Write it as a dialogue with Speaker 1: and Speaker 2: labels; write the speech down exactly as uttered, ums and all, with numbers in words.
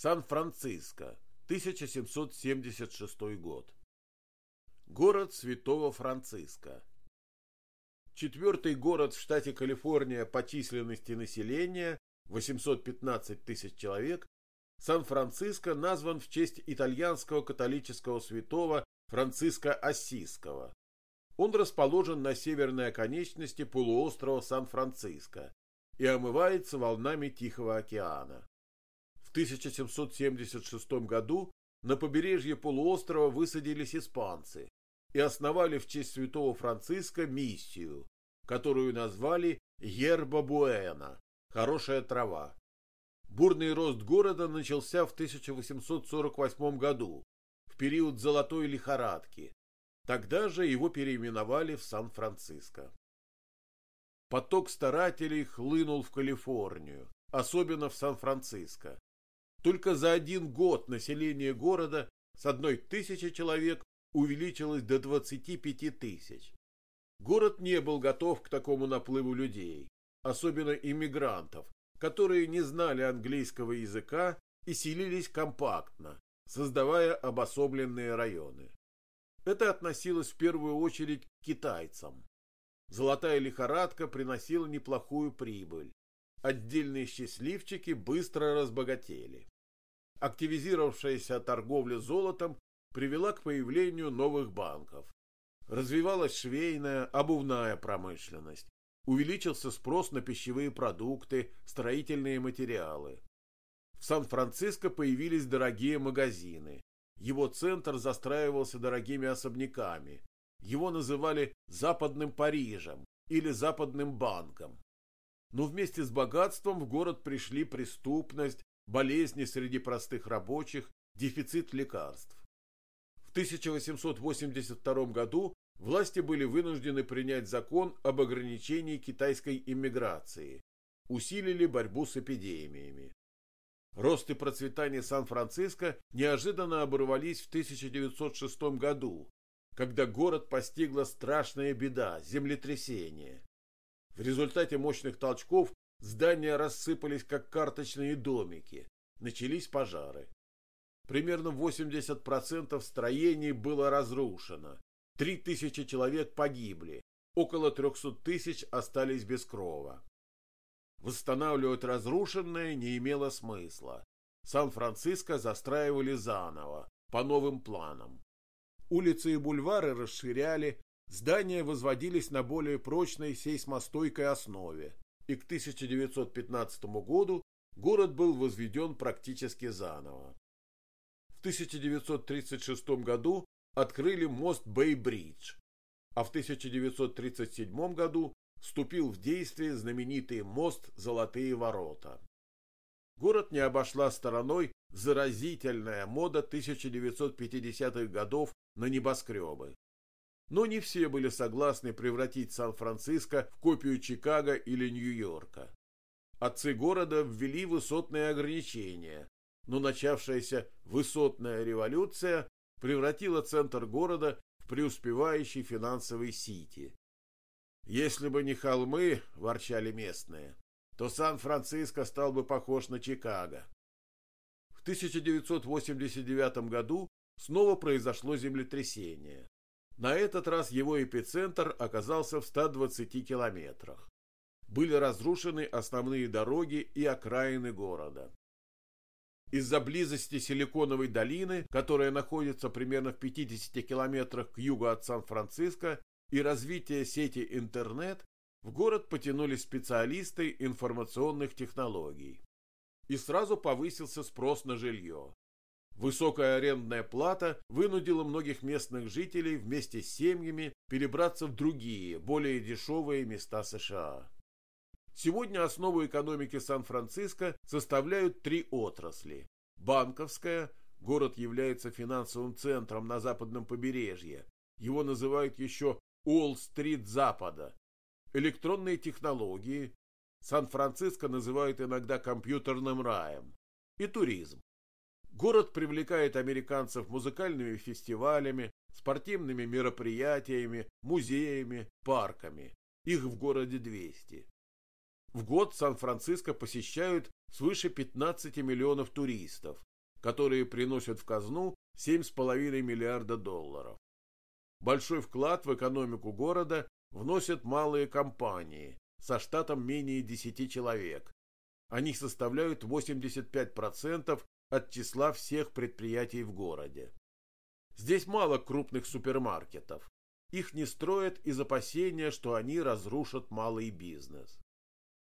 Speaker 1: Сан-Франциско, тысяча семьсот семьдесят шестой год. Город Святого Франциска. Четвертый город в штате Калифорния по численности населения, восемьсот пятнадцать тысяч человек, Сан-Франциско назван в честь итальянского католического святого Франциска Ассизского. Он расположен на северной оконечности полуострова Сан-Франциско и омывается волнами Тихого океана. В тысяча семьсот семьдесят шестом году на побережье полуострова высадились испанцы и основали в честь святого Франциска миссию, которую назвали Yerba Buena – хорошая трава. Бурный рост города начался в тысяча восемьсот сорок восьмом году, в период золотой лихорадки. Тогда же его переименовали в Сан-Франциско. Поток старателей хлынул в Калифорнию, особенно в Сан-Франциско. Только за один год население города с одной тысячи человек увеличилось до двадцати пяти тысяч. Город не был готов к такому наплыву людей, особенно иммигрантов, которые не знали английского языка и селились компактно, создавая обособленные районы. Это относилось в первую очередь к китайцам. Золотая лихорадка приносила неплохую прибыль. Отдельные счастливчики быстро разбогатели. Активизировавшаяся торговля золотом привела к появлению новых банков. Развивалась швейная, обувная промышленность. Увеличился спрос на пищевые продукты, строительные материалы. В Сан-Франциско появились дорогие магазины. Его центр застраивался дорогими особняками. Его называли «Западным Парижем» или «Западным банком». Но вместе с богатством в город пришли преступность, болезни среди простых рабочих, дефицит лекарств. В тысяча восемьсот восемьдесят втором году власти были вынуждены принять закон об ограничении китайской иммиграции, усилили борьбу с эпидемиями. Рост и процветание Сан-Франциско неожиданно оборвались в тысяча девятьсот шестом году, когда город постигла страшная беда – землетрясение. В результате мощных толчков здания рассыпались, как карточные домики, начались пожары. Примерно восемьдесят процентов строений было разрушено, три тысячи человек погибли, около трехсот тысяч остались без крова. Восстанавливать разрушенное не имело смысла. Сан-Франциско застраивали заново, по новым планам. Улицы и бульвары расширяли, здания возводились на более прочной сейсмостойкой основе, и к тысяча девятьсот пятнадцатому году город был возведен практически заново. В тысяча девятьсот тридцать шестом году открыли мост Бэй-Бридж, а в тысяча девятьсот тридцать седьмом году вступил в действие знаменитый мост Золотые ворота. Город не обошла стороной заразительная мода тысяча девятьсот пятидесятых годов на небоскребы. Но не все были согласны превратить Сан-Франциско в копию Чикаго или Нью-Йорка. Отцы города ввели высотные ограничения, но начавшаяся высотная революция превратила центр города в преуспевающий финансовый сити. «Если бы не холмы, — ворчали местные, — то Сан-Франциско стал бы похож на Чикаго». В тысяча девятьсот восемьдесят девятом году снова произошло землетрясение. На этот раз его эпицентр оказался в ста двадцати километрах. Были разрушены основные дороги и окраины города. Из-за близости Силиконовой долины, которая находится примерно в пятидесяти километрах к югу от Сан-Франциско, и развития сети интернет, в город потянулись специалисты информационных технологий. И сразу повысился спрос на жилье. Высокая арендная плата вынудила многих местных жителей вместе с семьями перебраться в другие, более дешевые места США. Сегодня основу экономики Сан-Франциско составляют три отрасли. Банковская, город является финансовым центром на западном побережье, его называют еще Уолл-стрит Запада. Электронные технологии, Сан-Франциско называют иногда компьютерным раем, и туризм. Город привлекает американцев музыкальными фестивалями, спортивными мероприятиями, музеями, парками. Их в городе двести. В год Сан-Франциско посещают свыше пятнадцати миллионов туристов, которые приносят в казну семь с половиной миллиарда долларов. Большой вклад в экономику города вносят малые компании со штатом менее десяти человек. Они составляют восемьдесят пять процентов от числа всех предприятий в городе. Здесь мало крупных супермаркетов. Их не строят из опасения, что они разрушат малый бизнес.